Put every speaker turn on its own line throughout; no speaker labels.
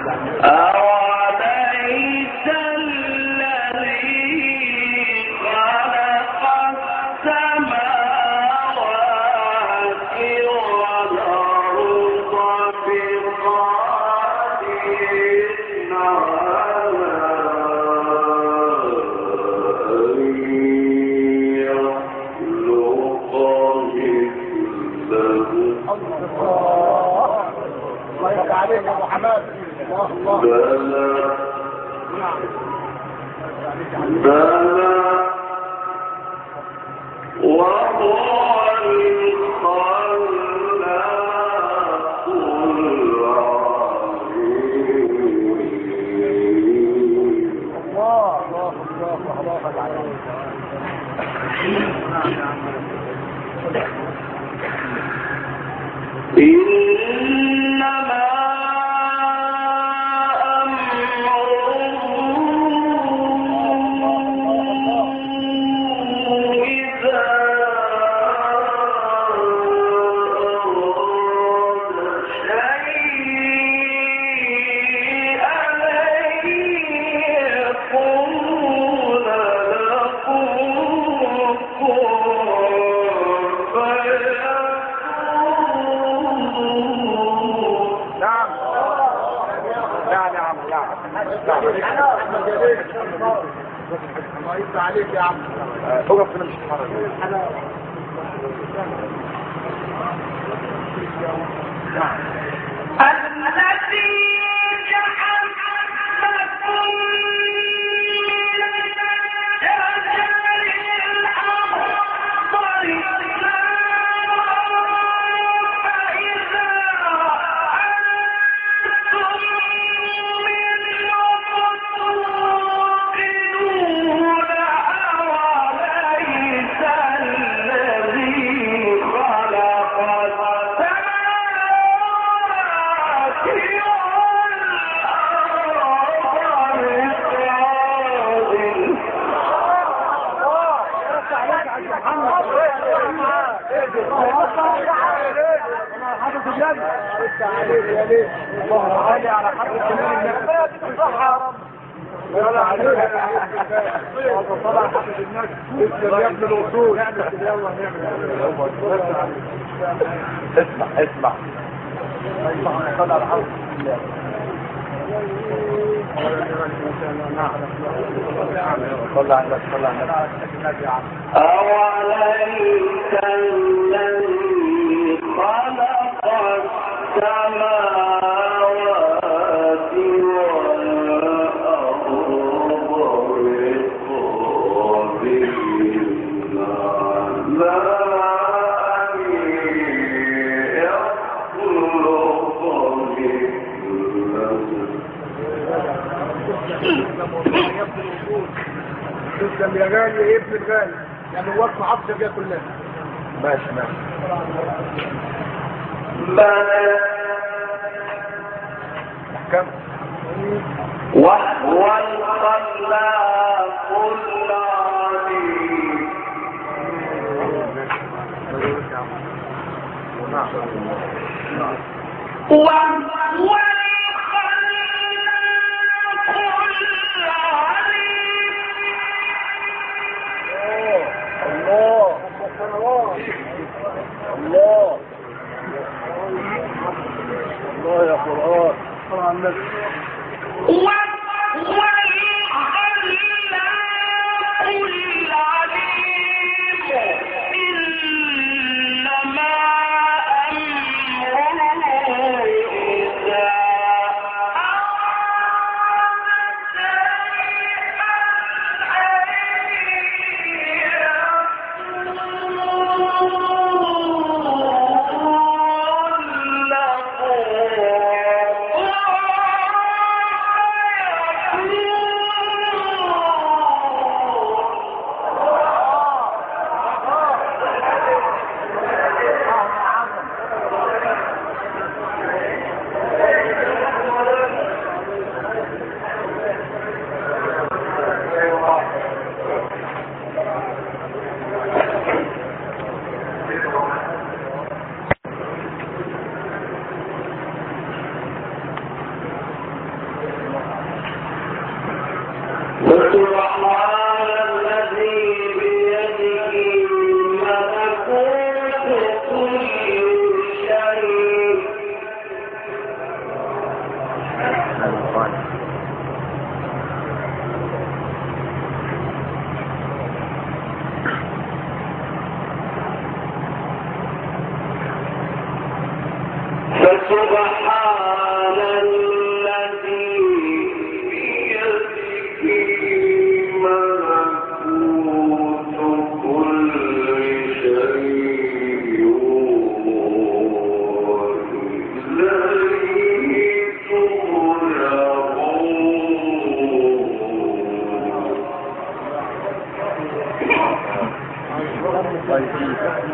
أوليس الذي خلق السماوات والأرض بقادر على أن يخلق مثله.
الله يرضى عليك يا ابو حماد.
بلى بلى وهو الخلاق العليم.
الله عليك.
إنما
الله يرضى عليك يا عم. هو فينا مش هتتحرك.
الذي جعل لكم من الشجر الأخضر فإذا أنتم منه توقدون. أوليس الذي خلق السماوات
اسمع
أوليس الذي خلق السماوات والأرض
تسلم يا غالي يا ابن الغالي. يعني وقت عطشة فيها كلها. ماشي كم
وهو الخلاق العليم. وهو الخلاق
الله يا قرآن طبعا النبي.
فسبحان الذي بيده ملكوت كل شيء وإليه ترجعون.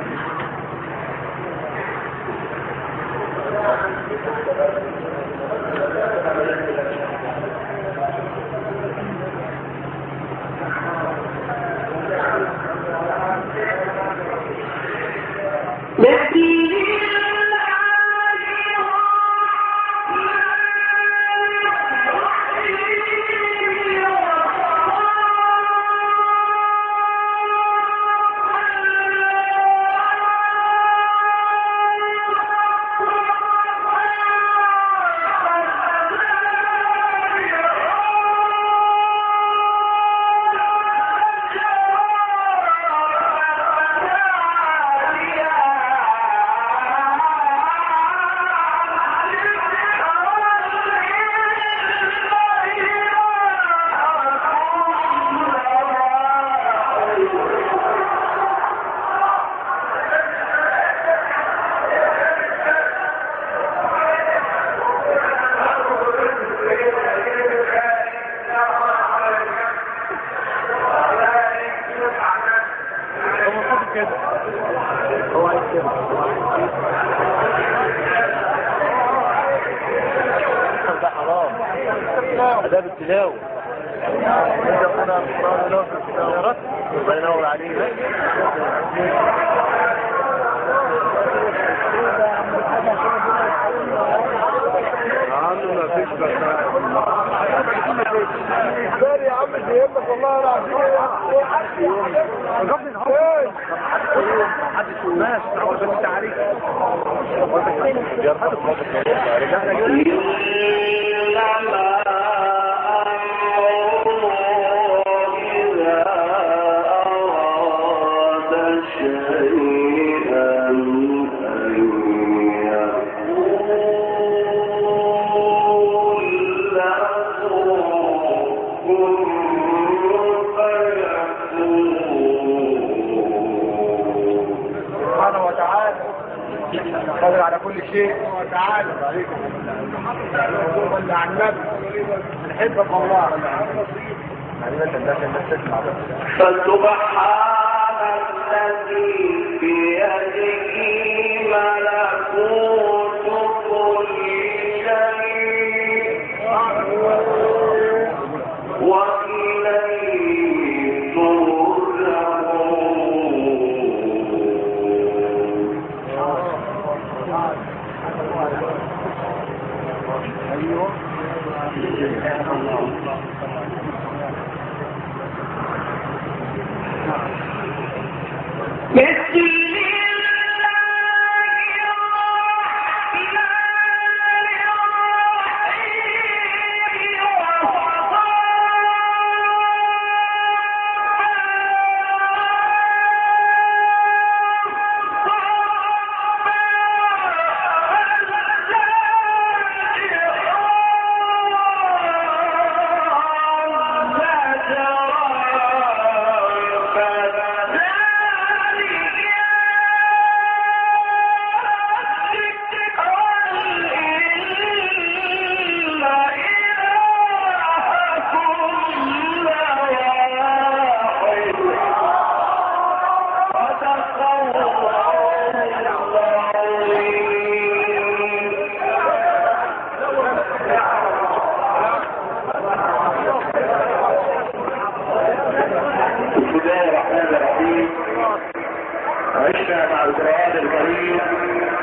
آداب التلاوة الله ينور عليك.
ما فيش بس يا عم يهمك والله العظيم. قادر على كل شيء وتعالى عليكم ولا عن النبي نحبك والله.
فسبحان الذي بيده ملكوت كل شيء وإليه عشنا مع القرآن الكريم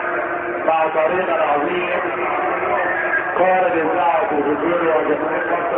مع طريقنا العظيم قائد الدعوة في الدنيا وجميع